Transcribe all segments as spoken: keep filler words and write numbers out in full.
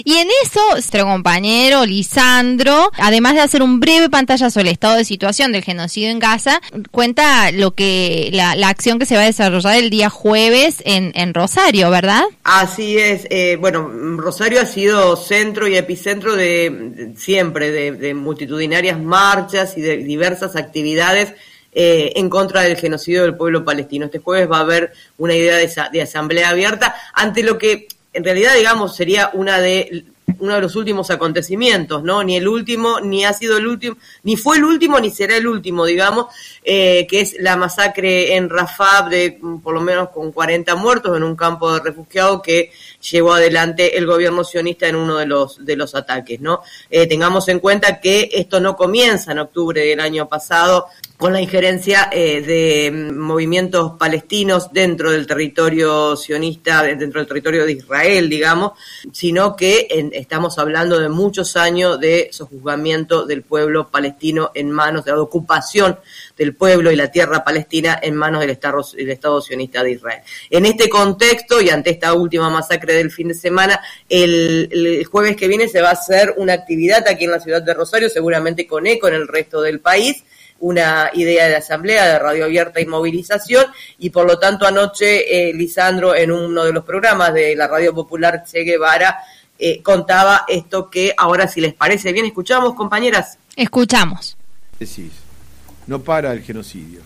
Y en eso, nuestro compañero Lisandro, además de hacer un breve pantallazo del estado de situación del genocidio en Gaza, cuenta lo que la, la acción que se va a desarrollar el día jueves en, en Rosario, ¿verdad? Así es. Eh, bueno, Rosario ha sido centro y epicentro de, de siempre de, de multitudinarias marchas y de diversas actividades Eh, en contra del genocidio del pueblo palestino. Este jueves va a haber una idea de, de asamblea abierta ante lo que en realidad, digamos, sería una de uno de los últimos acontecimientos, ¿no? Ni el último, ni ha sido el último, ni fue el último, ni será el último, digamos, eh, que es la masacre en Rafah de por lo menos con cuarenta muertos en un campo de refugiados que llevó adelante el gobierno sionista en uno de los de los ataques, ¿no? Eh, tengamos en cuenta que esto no comienza en octubre del año pasado con la injerencia eh, de movimientos palestinos dentro del territorio sionista, dentro del territorio de Israel, digamos, sino que en, estamos hablando de muchos años de sojuzgamiento del pueblo palestino en manos de la ocupación del pueblo y la tierra palestina en manos del Estado, del Estado sionista de Israel. En este contexto y ante esta última masacre del fin de semana, el, el jueves que viene se va a hacer una actividad aquí en la ciudad de Rosario, seguramente con eco en el resto del país, una idea de asamblea, de radio abierta y movilización, y por lo tanto anoche eh, Lisandro en uno de los programas de la Radio Popular Che Guevara eh, contaba esto que ahora, si les parece bien, escuchamos, compañeras. Escuchamos. Decís, no para el genocidio.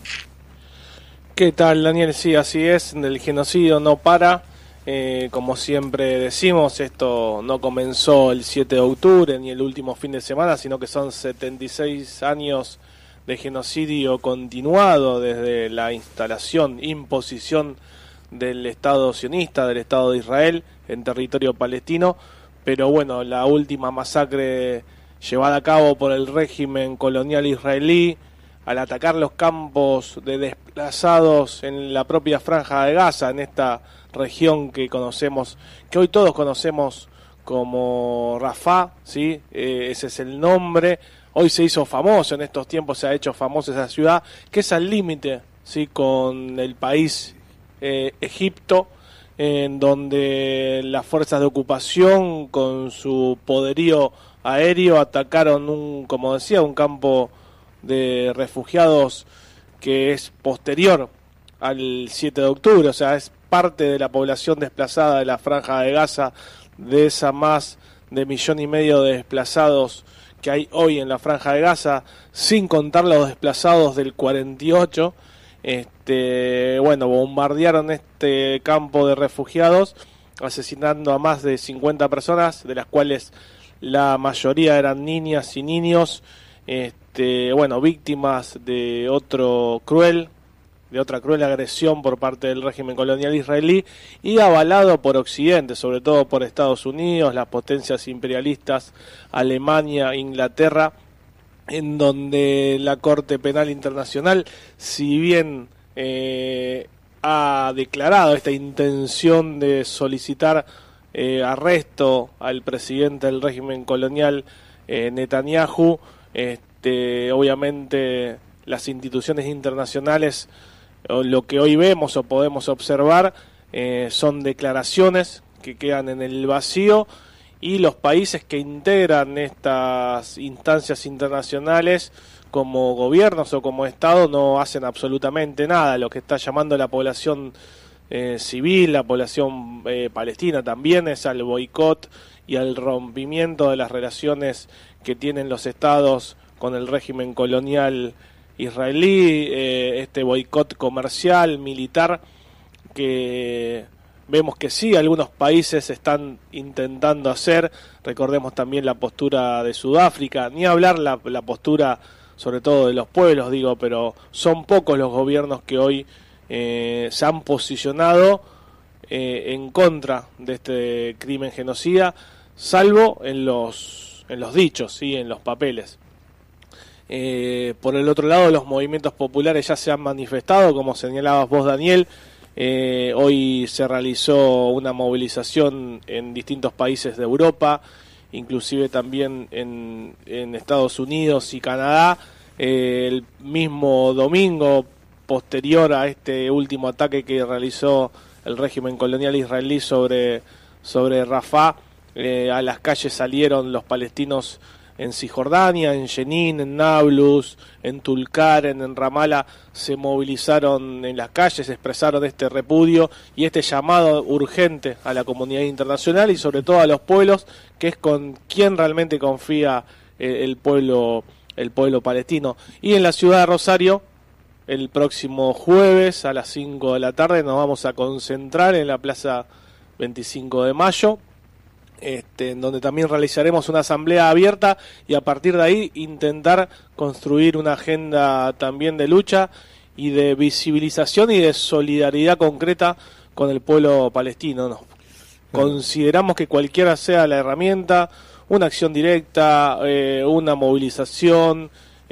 ¿Qué tal, Daniel? Sí, así es, el genocidio no para. Eh, como siempre decimos, esto no comenzó el siete de octubre ni el último fin de semana, sino que son setenta y seis años de genocidio continuado desde la instalación, imposición del Estado sionista, del Estado de Israel en territorio palestino, pero bueno, la última masacre llevada a cabo por el régimen colonial israelí al atacar los campos de desplazados en la propia Franja de Gaza, en esta región que conocemos, que hoy todos conocemos como Rafah, ¿sí? Eh, ese es el nombre. Hoy se hizo famoso, en estos tiempos se ha hecho famosa esa ciudad, que es al límite, ¿sí?, con el país eh, Egipto, en donde las fuerzas de ocupación, con su poderío aéreo, atacaron, un, como decía, un campo de refugiados que es posterior al siete de octubre, o sea, es parte de la población desplazada de la Franja de Gaza, de esa más de millón y medio de desplazados que hay hoy en la Franja de Gaza, sin contar los desplazados del cuarenta y ocho. Este, bueno, bombardearon este campo de refugiados, asesinando a más de cincuenta personas, de las cuales la mayoría eran niñas y niños, este, bueno, víctimas de otro cruel, de otra cruel agresión por parte del régimen colonial israelí, y avalado por Occidente, sobre todo por Estados Unidos, las potencias imperialistas, Alemania, Inglaterra, en donde la Corte Penal Internacional, si bien eh, ha declarado esta intención de solicitar eh, arresto al presidente del régimen colonial, eh, Netanyahu, este, obviamente las instituciones internacionales, lo que hoy vemos o podemos observar eh, son declaraciones que quedan en el vacío, y los países que integran estas instancias internacionales como gobiernos o como Estado no hacen absolutamente nada. Lo que está llamando la población eh, civil, la población eh, palestina también, es al boicot y al rompimiento de las relaciones que tienen los estados con el régimen colonial israelí, eh, este boicot comercial, militar, que vemos que sí, algunos países están intentando hacer. Recordemos también la postura de Sudáfrica, ni hablar la, la postura sobre todo de los pueblos, digo, pero son pocos los gobiernos que hoy eh, se han posicionado eh, en contra de este crimen genocida, salvo en los, en los dichos, ¿sí?, en los papeles. Eh, por el otro lado, los movimientos populares ya se han manifestado, como señalabas vos, Daniel. Eh, hoy se realizó una movilización en distintos países de Europa, inclusive también en, en Estados Unidos y Canadá. Eh, el mismo domingo, posterior a este último ataque que realizó el régimen colonial israelí sobre, sobre Rafah, Eh, a las calles salieron los palestinos en Cisjordania, en Jenin, en Nablus, en Tulkarem, en Ramala, se movilizaron en las calles, expresaron este repudio y este llamado urgente a la comunidad internacional y sobre todo a los pueblos, que es con quien realmente confía eh, el pueblo, el pueblo palestino. Y en la ciudad de Rosario, el próximo jueves a las cinco de la tarde nos vamos a concentrar en la Plaza veinticinco de mayo, Este, en donde también realizaremos una asamblea abierta y a partir de ahí intentar construir una agenda también de lucha y de visibilización y de solidaridad concreta con el pueblo palestino, ¿no? Consideramos que cualquiera sea la herramienta, una acción directa, eh, una movilización,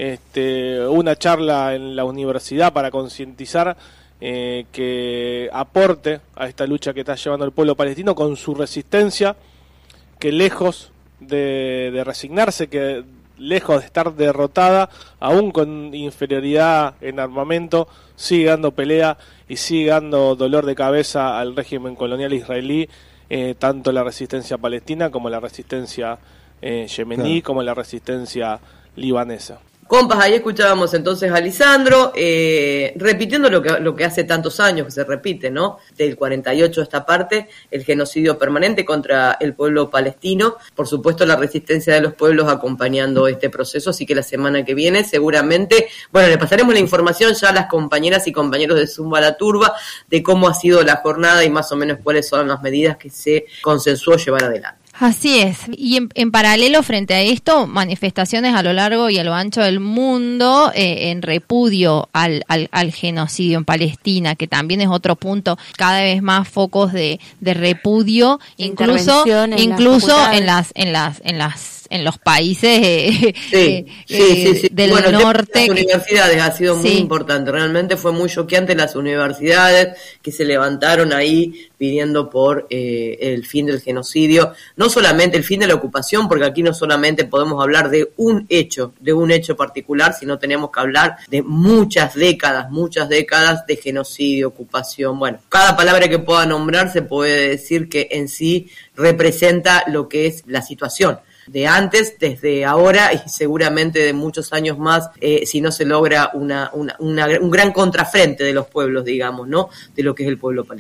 este, una charla en la universidad para concientizar, eh, que aporte a esta lucha que está llevando el pueblo palestino con su resistencia, que lejos de, de resignarse, que lejos de estar derrotada, aún con inferioridad en armamento, sigue dando pelea y sigue dando dolor de cabeza al régimen colonial israelí, eh, tanto la resistencia palestina como la resistencia eh, yemení, claro, como la resistencia libanesa. Compas, ahí escuchábamos entonces a Lisandro, eh, repitiendo lo que, lo que hace tantos años que se repite, ¿no? Del cuarenta y ocho a esta parte, el genocidio permanente contra el pueblo palestino, por supuesto la resistencia de los pueblos acompañando este proceso, así que la semana que viene seguramente, bueno, le pasaremos la información ya a las compañeras y compañeros de Zumba la Turba de cómo ha sido la jornada y más o menos cuáles son las medidas que se consensuó llevar adelante. Así es, y en, en paralelo frente a esto, manifestaciones a lo largo y a lo ancho del mundo eh, en repudio al, al, al genocidio en Palestina, que también es otro punto, cada vez más focos de, de repudio, incluso en incluso las en las en las en las en los países eh, sí, eh, sí, sí, sí. del bueno, norte. Las universidades ha sido muy sí. importante, realmente fue muy choqueante las universidades que se levantaron ahí pidiendo por eh, el fin del genocidio, no solamente el fin de la ocupación, porque aquí no solamente podemos hablar de un hecho, de un hecho particular, sino tenemos que hablar de muchas décadas, muchas décadas de genocidio, ocupación. Bueno, cada palabra que pueda nombrar se puede decir que en sí representa lo que es la situación de antes, desde ahora y seguramente de muchos años más, eh, si no se logra una, una, una, un gran contrafrente de los pueblos, digamos, ¿no? De lo que es el pueblo palestino.